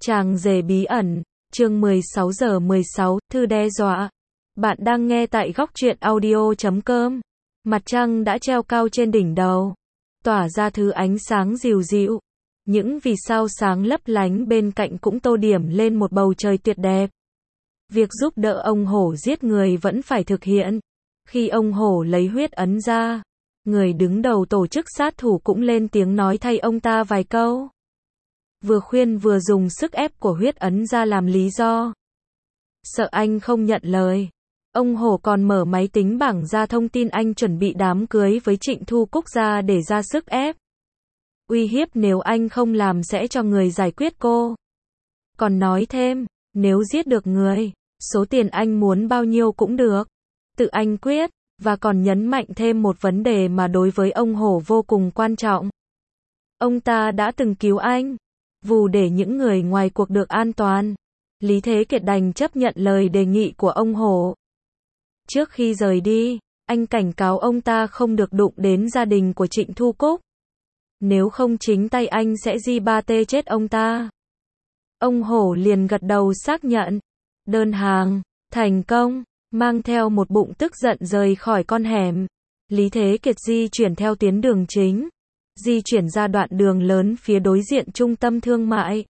Chàng rể bí ẩn, chương 16 giờ 16, thư đe dọa. Bạn đang nghe tại góc truyện audio.com. Mặt trăng đã treo cao trên đỉnh đầu, tỏa ra thứ ánh sáng dịu dịu. Những vì sao sáng lấp lánh bên cạnh cũng tô điểm lên một bầu trời tuyệt đẹp. Việc giúp đỡ ông hổ giết người vẫn phải thực hiện. Khi ông hổ lấy huyết ấn ra, người đứng đầu tổ chức sát thủ cũng lên tiếng nói thay ông ta vài câu. Vừa khuyên vừa dùng sức ép của huyết ấn ra làm lý do. Sợ anh không nhận lời, ông hổ còn mở máy tính bảng ra thông tin anh chuẩn bị đám cưới với Trịnh Thu Cúc ra để ra sức ép. Uy hiếp nếu anh không làm sẽ cho người giải quyết cô. Còn nói thêm, nếu giết được người, số tiền anh muốn bao nhiêu cũng được. Tự anh quyết, và còn nhấn mạnh thêm một vấn đề mà đối với ông hổ vô cùng quan trọng. Ông ta đã từng cứu anh. Vù để những người ngoài cuộc được an toàn. Lý Thế Kiệt đành chấp nhận lời đề nghị của ông hổ. Trước khi rời đi, anh cảnh cáo ông ta không được đụng đến gia đình của Trịnh Thu Cúc. Nếu không chính tay anh sẽ di-ba-tê chết ông ta. Ông hổ liền gật đầu xác nhận. Đơn hàng, thành công, mang theo một bụng tức giận rời khỏi con hẻm. Lý Thế Kiệt di chuyển theo tuyến đường chính. Di chuyển ra đoạn đường lớn phía đối diện trung tâm thương mại.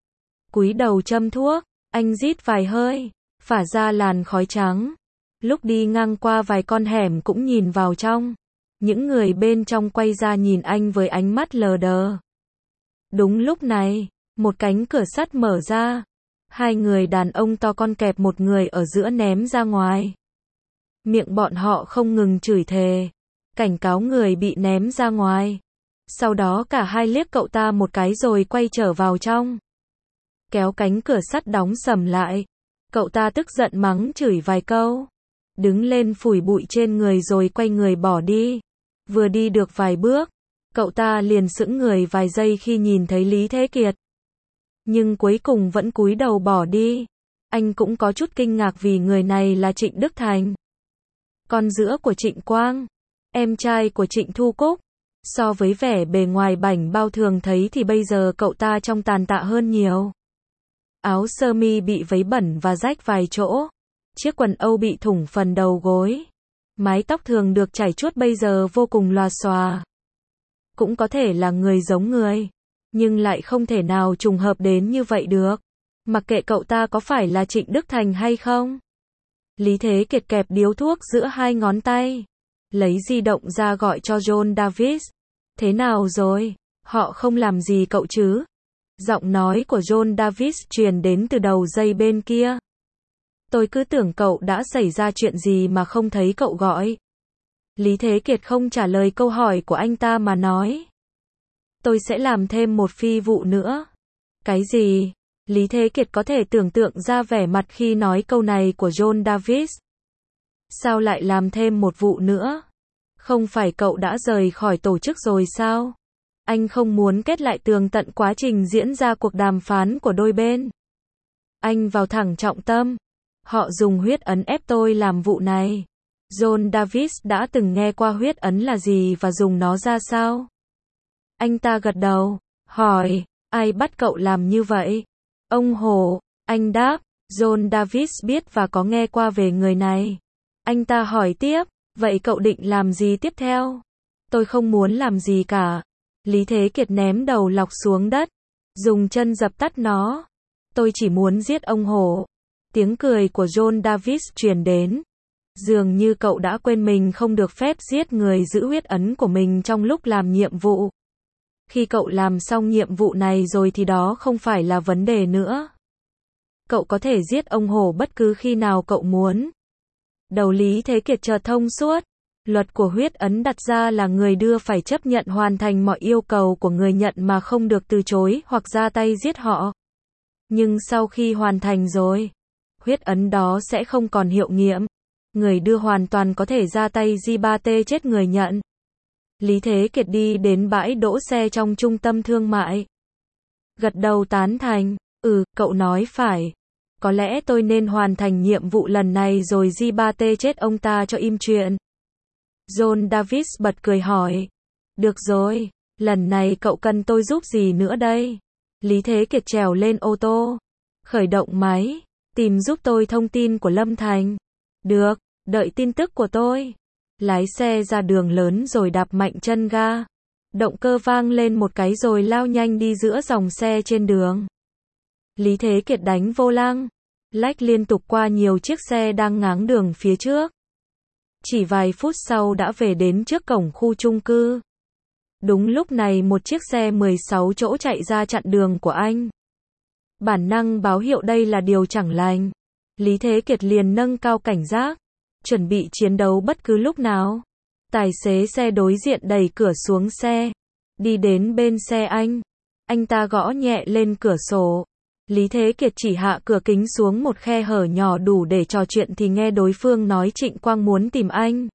Cúi đầu châm thuốc, anh rít vài hơi, phả ra làn khói trắng. Lúc đi ngang qua vài con hẻm cũng nhìn vào trong. Những người bên trong quay ra nhìn anh với ánh mắt lờ đờ. Đúng lúc này, một cánh cửa sắt mở ra. Hai người đàn ông to con kẹp một người ở giữa ném ra ngoài. Miệng bọn họ không ngừng chửi thề, cảnh cáo người bị ném ra ngoài. Sau đó cả hai liếc cậu ta một cái rồi quay trở vào trong. Kéo cánh cửa sắt đóng sầm lại. Cậu ta tức giận mắng chửi vài câu. Đứng lên phủi bụi trên người rồi quay người bỏ đi. Vừa đi được vài bước, cậu ta liền sững người vài giây khi nhìn thấy Lý Thế Kiệt. Nhưng cuối cùng vẫn cúi đầu bỏ đi. Anh cũng có chút kinh ngạc vì người này là Trịnh Đức Thành. Con giữa của Trịnh Quang, em trai của Trịnh Thu Cúc. So với vẻ bề ngoài bảnh bao thường thấy thì bây giờ cậu ta trông tàn tạ hơn nhiều. Áo sơ mi bị vấy bẩn và rách vài chỗ. Chiếc quần âu bị thủng phần đầu gối. Mái tóc thường được chải chuốt bây giờ vô cùng lòa xòa. Cũng có thể là người giống người, nhưng lại không thể nào trùng hợp đến như vậy được. Mặc kệ cậu ta có phải là Trịnh Đức Thành hay không. Lý Thế Kiệt kẹp điếu thuốc giữa hai ngón tay. Lấy di động ra gọi cho John Davis. Thế nào rồi? Họ không làm gì cậu chứ? Giọng nói của John Davis truyền đến từ đầu dây bên kia. Tôi cứ tưởng cậu đã xảy ra chuyện gì mà không thấy cậu gọi. Lý Thế Kiệt không trả lời câu hỏi của anh ta mà nói. Tôi sẽ làm thêm một phi vụ nữa. Cái gì? Lý Thế Kiệt có thể tưởng tượng ra vẻ mặt khi nói câu này của John Davis. Sao lại làm thêm một vụ nữa? Không phải cậu đã rời khỏi tổ chức rồi sao? Anh không muốn kết lại tường tận quá trình diễn ra cuộc đàm phán của đôi bên. Anh vào thẳng trọng tâm. Họ dùng huyết ấn ép tôi làm vụ này. John Davis đã từng nghe qua huyết ấn là gì và dùng nó ra sao? Anh ta gật đầu, hỏi, ai bắt cậu làm như vậy? Ông hổ, anh đáp, John Davis biết và có nghe qua về người này. Anh ta hỏi tiếp, vậy cậu định làm gì tiếp theo? Tôi không muốn làm gì cả. Lý Thế Kiệt ném đầu lọc xuống đất, dùng chân dập tắt nó. Tôi chỉ muốn giết ông hổ. Tiếng cười của John Davis truyền đến. Dường như cậu đã quên mình không được phép giết người giữ huyết ấn của mình trong lúc làm nhiệm vụ. Khi cậu làm xong nhiệm vụ này rồi thì đó không phải là vấn đề nữa. Cậu có thể giết ông hổ bất cứ khi nào cậu muốn. Đầu Lý Thế Kiệt chợt thông suốt. Luật của huyết ấn đặt ra là người đưa phải chấp nhận hoàn thành mọi yêu cầu của người nhận mà không được từ chối hoặc ra tay giết họ. Nhưng sau khi hoàn thành rồi, huyết ấn đó sẽ không còn hiệu nghiệm. Người đưa hoàn toàn có thể ra tay di-ba-tê chết người nhận. Lý Thế Kiệt đi đến bãi đỗ xe trong trung tâm thương mại. Gật đầu tán thành, cậu nói phải. Có lẽ tôi nên hoàn thành nhiệm vụ lần này rồi di-ba-tê chết ông ta cho im chuyện. John Davis bật cười hỏi. Được rồi, lần này cậu cần tôi giúp gì nữa đây? Lý Thế Kiệt trèo lên ô tô. Khởi động máy. Tìm giúp tôi thông tin của Lâm Thành. Được, đợi tin tức của tôi. Lái xe ra đường lớn rồi đạp mạnh chân ga. Động cơ vang lên một cái rồi lao nhanh đi giữa dòng xe trên đường. Lý Thế Kiệt đánh vô lăng, lách liên tục qua nhiều chiếc xe đang ngáng đường phía trước. Chỉ vài phút sau đã về đến trước cổng khu chung cư. Đúng lúc này một chiếc xe 16 chỗ chạy ra chặn đường của anh. Bản năng báo hiệu đây là điều chẳng lành. Lý Thế Kiệt liền nâng cao cảnh giác, chuẩn bị chiến đấu bất cứ lúc nào. Tài xế xe đối diện đẩy cửa xuống xe, đi đến bên xe anh ta gõ nhẹ lên cửa sổ. Lý Thế Kiệt chỉ hạ cửa kính xuống một khe hở nhỏ đủ để trò chuyện thì nghe đối phương nói Trịnh Quang muốn tìm anh.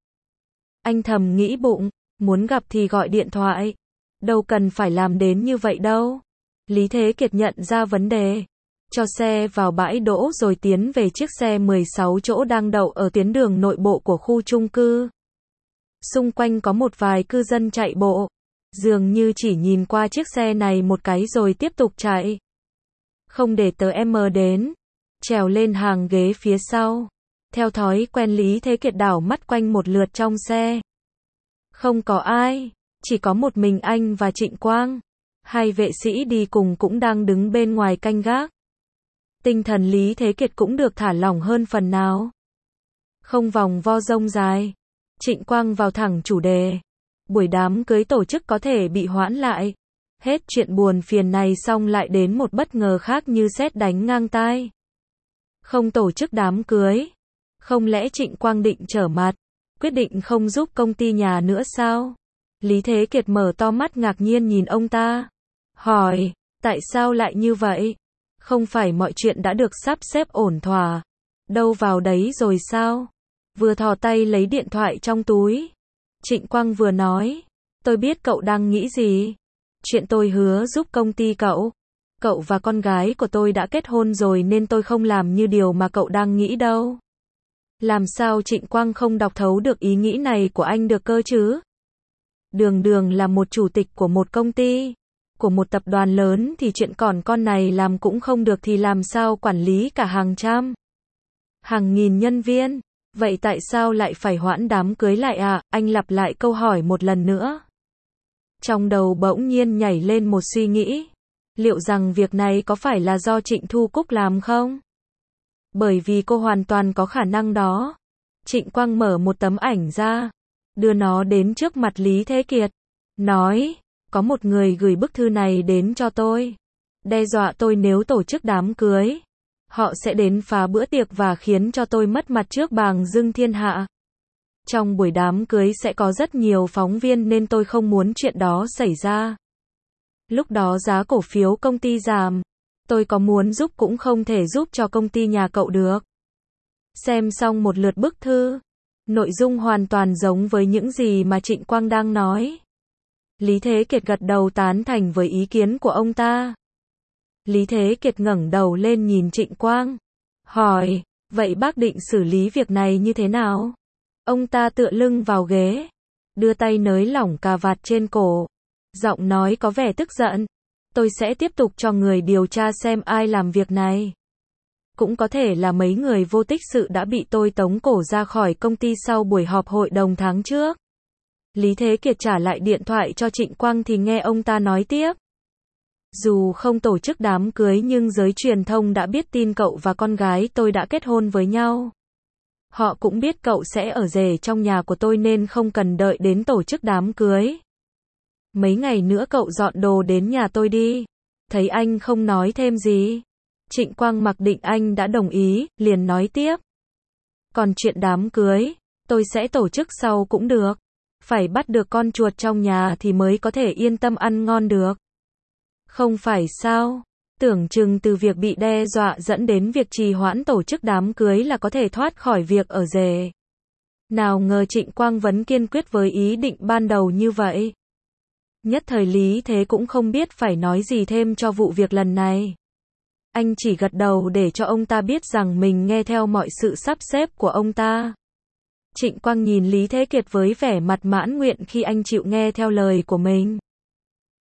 Anh thầm nghĩ bụng, muốn gặp thì gọi điện thoại, đâu cần phải làm đến như vậy đâu. Lý Thế Kiệt nhận ra vấn đề, cho xe vào bãi đỗ rồi tiến về chiếc xe 16 chỗ đang đậu ở tuyến đường nội bộ của khu chung cư. Xung quanh có một vài cư dân chạy bộ, dường như chỉ nhìn qua chiếc xe này một cái rồi tiếp tục chạy. Không để tớ em đến, trèo lên hàng ghế phía sau. Theo thói quen Lý Thế Kiệt đảo mắt quanh một lượt trong xe. Không có ai, chỉ có một mình anh và Trịnh Quang. Hai vệ sĩ đi cùng cũng đang đứng bên ngoài canh gác. Tinh thần Lý Thế Kiệt cũng được thả lỏng hơn phần nào. Không vòng vo rông dài, Trịnh Quang vào thẳng chủ đề. Buổi đám cưới tổ chức có thể bị hoãn lại. Hết chuyện buồn phiền này xong lại đến một bất ngờ khác như sét đánh ngang tai. Không tổ chức đám cưới. Không lẽ Trịnh Quang định trở mặt, quyết định không giúp công ty nhà nữa sao? Lý Thế Kiệt mở to mắt ngạc nhiên nhìn ông ta. Hỏi, tại sao lại như vậy? Không phải mọi chuyện đã được sắp xếp ổn thỏa, đâu vào đấy rồi sao? Vừa thò tay lấy điện thoại trong túi, Trịnh Quang vừa nói, tôi biết cậu đang nghĩ gì. Chuyện tôi hứa giúp công ty cậu. Cậu và con gái của tôi đã kết hôn rồi nên tôi không làm như điều mà cậu đang nghĩ đâu. Làm sao Trịnh Quang không đọc thấu được ý nghĩ này của anh được cơ chứ? Đường đường là một chủ tịch của một công ty, của một tập đoàn lớn thì chuyện còn con này làm cũng không được thì làm sao quản lý cả hàng trăm, hàng nghìn nhân viên. Vậy tại sao lại phải hoãn đám cưới lại à? Anh lặp lại câu hỏi một lần nữa. Trong đầu bỗng nhiên nhảy lên một suy nghĩ. Liệu rằng việc này có phải là do Trịnh Thu Cúc làm không? Bởi vì cô hoàn toàn có khả năng đó. Trịnh Quang mở một tấm ảnh ra, đưa nó đến trước mặt Lý Thế Kiệt. Nói, có một người gửi bức thư này đến cho tôi. Đe dọa tôi nếu tổ chức đám cưới. Họ sẽ đến phá bữa tiệc và khiến cho tôi mất mặt trước bàng dưng thiên hạ. Trong buổi đám cưới sẽ có rất nhiều phóng viên nên tôi không muốn chuyện đó xảy ra. Lúc đó giá cổ phiếu công ty giảm. Tôi có muốn giúp cũng không thể giúp cho công ty nhà cậu được. Xem xong một lượt bức thư, nội dung hoàn toàn giống với những gì mà Trịnh Quang đang nói. Lý Thế Kiệt gật đầu tán thành với ý kiến của ông ta. Lý Thế Kiệt ngẩng đầu lên nhìn Trịnh Quang, hỏi, vậy bác định xử lý việc này như thế nào? Ông ta tựa lưng vào ghế, đưa tay nới lỏng cà vạt trên cổ, giọng nói có vẻ tức giận. Tôi sẽ tiếp tục cho người điều tra xem ai làm việc này. Cũng có thể là mấy người vô tích sự đã bị tôi tống cổ ra khỏi công ty sau buổi họp hội đồng tháng trước. Lý Thế Kiệt trả lại điện thoại cho Trịnh Quang thì nghe ông ta nói tiếp. Dù không tổ chức đám cưới nhưng giới truyền thông đã biết tin cậu và con gái tôi đã kết hôn với nhau. Họ cũng biết cậu sẽ ở rể trong nhà của tôi nên không cần đợi đến tổ chức đám cưới. Mấy ngày nữa cậu dọn đồ đến nhà tôi đi. Thấy anh không nói thêm gì, Trịnh Quang mặc định anh đã đồng ý, liền nói tiếp. Còn chuyện đám cưới, tôi sẽ tổ chức sau cũng được. Phải bắt được con chuột trong nhà thì mới có thể yên tâm ăn ngon được. Không phải sao? Tưởng chừng từ việc bị đe dọa dẫn đến việc trì hoãn tổ chức đám cưới là có thể thoát khỏi việc ở rể. Nào ngờ Trịnh Quang vẫn kiên quyết với ý định ban đầu như vậy. Nhất thời Lý Thế cũng không biết phải nói gì thêm cho vụ việc lần này. Anh chỉ gật đầu để cho ông ta biết rằng mình nghe theo mọi sự sắp xếp của ông ta. Trịnh Quang nhìn Lý Thế Kiệt với vẻ mặt mãn nguyện khi anh chịu nghe theo lời của mình.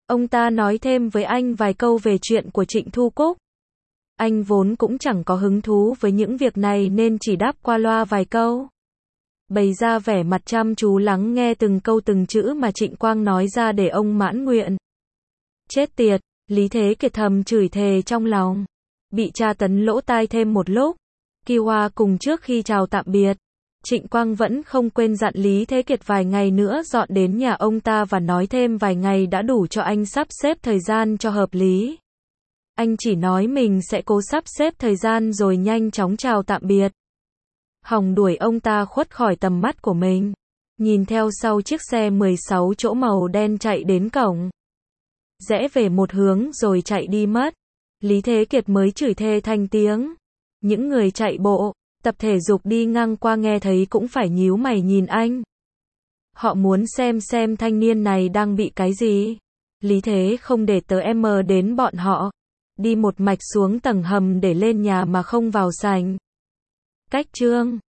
Ông ta nói thêm với anh vài câu về chuyện của Trịnh Thu Cúc. Anh vốn cũng chẳng có hứng thú với những việc này nên chỉ đáp qua loa vài câu. Bày ra vẻ mặt chăm chú lắng nghe từng câu từng chữ mà Trịnh Quang nói ra để ông mãn nguyện. Chết tiệt, Lý Thế Kiệt thầm chửi thề trong lòng. Bị tra tấn lỗ tai thêm một lúc. Kiwa cùng trước khi chào tạm biệt. Trịnh Quang vẫn không quên dặn Lý Thế Kiệt vài ngày nữa dọn đến nhà ông ta và nói thêm vài ngày đã đủ cho anh sắp xếp thời gian cho hợp lý. Anh chỉ nói mình sẽ cố sắp xếp thời gian rồi nhanh chóng chào tạm biệt. Hòng đuổi ông ta khuất khỏi tầm mắt của mình. Nhìn theo sau chiếc xe 16 chỗ màu đen chạy đến cổng. Rẽ về một hướng rồi chạy đi mất. Lý Thế Kiệt mới chửi thề thành tiếng. Những người chạy bộ, tập thể dục đi ngang qua nghe thấy cũng phải nhíu mày nhìn anh. Họ muốn xem thanh niên này đang bị cái gì. Lý Thế không để tớ em đến bọn họ. Đi một mạch xuống tầng hầm để lên nhà mà không vào sảnh. Cách chương